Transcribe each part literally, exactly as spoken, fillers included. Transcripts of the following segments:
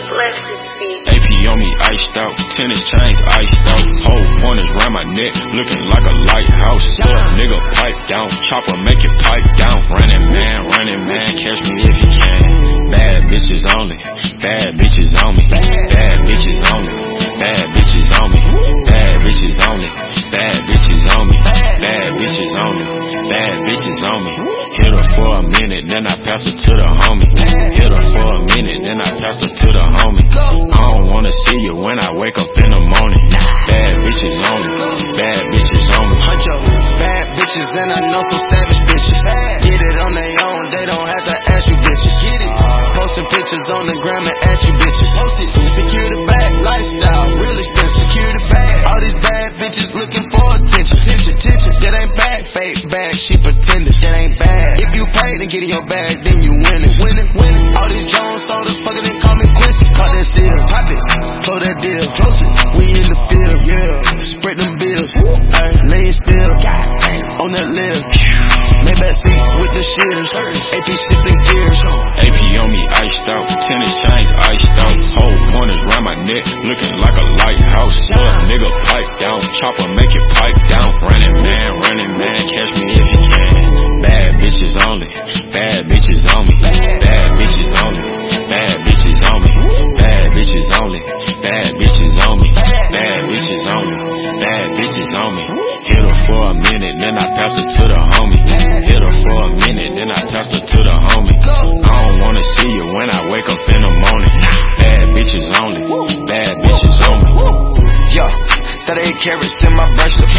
Bless this beat. A P on me iced out, tennis chains iced out. Whole pointers round my neck, looking like a lighthouse. Set a nigga pipe down, chopper make it pipe down. Running man, running man, catch me if you can. Bad bitches only, bad bitches on me. Bad bitches only, bad bitches on me. Bad bitches only, bad bitches on me. Bad bitches only, bad bitches on me. Hit her for a minute, then I pass her to the homie. Hit her for a minute, then I pass her to the homie. I don't wanna see you when I wake up in the morning. Bad bitches only, bad bitches on me. Huncho, bad bitches and I know some savage bitches. Get it on their own, they don't have to ask you bitches. Get it, posting pictures on the gram and at you bitches. Secure the bag, lifestyle, real expensive. Secure the bag, all these bad bitches looking for attention. Attention, attention, that ain't bad, fake bag, she pretended. That ain't bad. If you pay to get in your bag, then you win it. Win it, win it. All these Jones sodas fucking and call me Quincy. Caught that seal, pop it, close that deal, close it. We in the field, yeah. Spread them bills, ay, lay still, on that lip. Maybach seat with the shitters, A P shifting gears. A P on me iced out, tennis chains iced out. Whole pointers round my neck, looking like a lighthouse. Set a nigga pipe down, chopper make it pipe down. Running man, running man, catch me if you can. Bad bitches only, bad bitches on me. Bad bitches only, bad bitches on me. Bad bitches only, bad bitches on me. Bad bitches only, bad bitches on me. Hit her for a minute, then I pass her to the homie. Hit her for a minute, then I pass her to the homie. I don't wanna see you when I wake up in the morning. Bad bitches only, bad bitches on me. Yo, thirty-eight carats in my bracelet.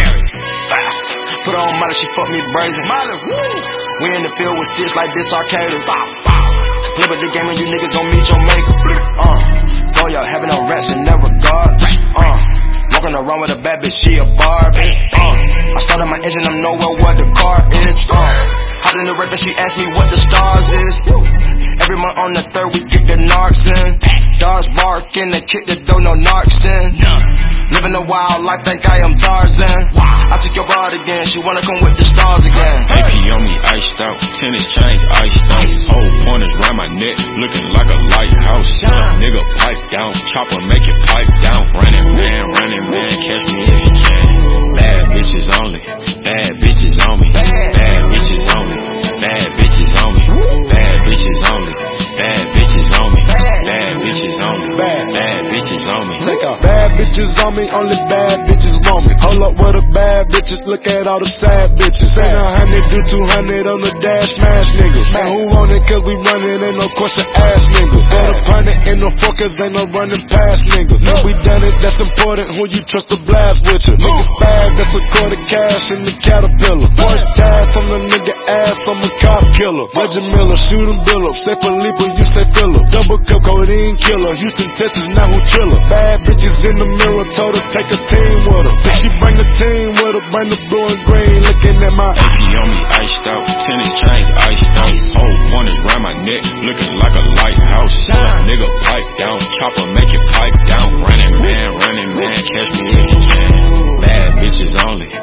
Put her on Molly, she fuck me brazen. We in the field with sticks like this arcade. Play with the game and you niggas gon' meet your maker. Uh, go y'all having no rats in that regard. Uh, walking around with a bad bitch, she a Barbie. Uh, I started my engine, I'm nowhere where the car is. Uh, hopped in the rep and she asked me what the stars is. Every month on the third we get the narcs in. Dogs barking, they kick the door, no narcs in. Living a wild life, think I am Tarzan. I took your rod again, she wanna come with the stars again. A P on me iced out, tennis chains iced out. Whole pointers round my neck, looking like a lighthouse. Set a nigga pipe down, chopper make it pipe down. Running man, running man, catch me if you can. Bad bitches only, bad bitches on me. Bad bitches only, bad bitches on me. Bad bitches only, bad bitches on me. Bad bitches only, bad bitches on me. Bad bitches on me, only bad bitches want me. Hold up with the bad bitches, look at all the sad bitches. Say a hundred, do two hundred on the dash, smash niggas. Man, who want it cause we running, ain't no question ass niggas. Set up hundred in no focus, ain't no running past niggas. No, we done it, that's important, who you trust to blast with you. Niggas bag, that's a quarter cash in the Caterpillar. First tag from the nigga ass, I'm a cop killer. Virgin Miller, shoot him bill up. Say Felipe, you say Phillip. Double cup, codeine killer. Houston, Texas, now who chiller. Bad bitches in the mirror, told her take a team with her. Then she bring the team with her, bring the blue and green, looking at my A P on me iced out, tennis chains iced out. Whole pointers round my neck, looking like a lighthouse. Set a nigga pipe down, chopper make it pipe down. Running man, running man, catch me if you can. Bad bitches only,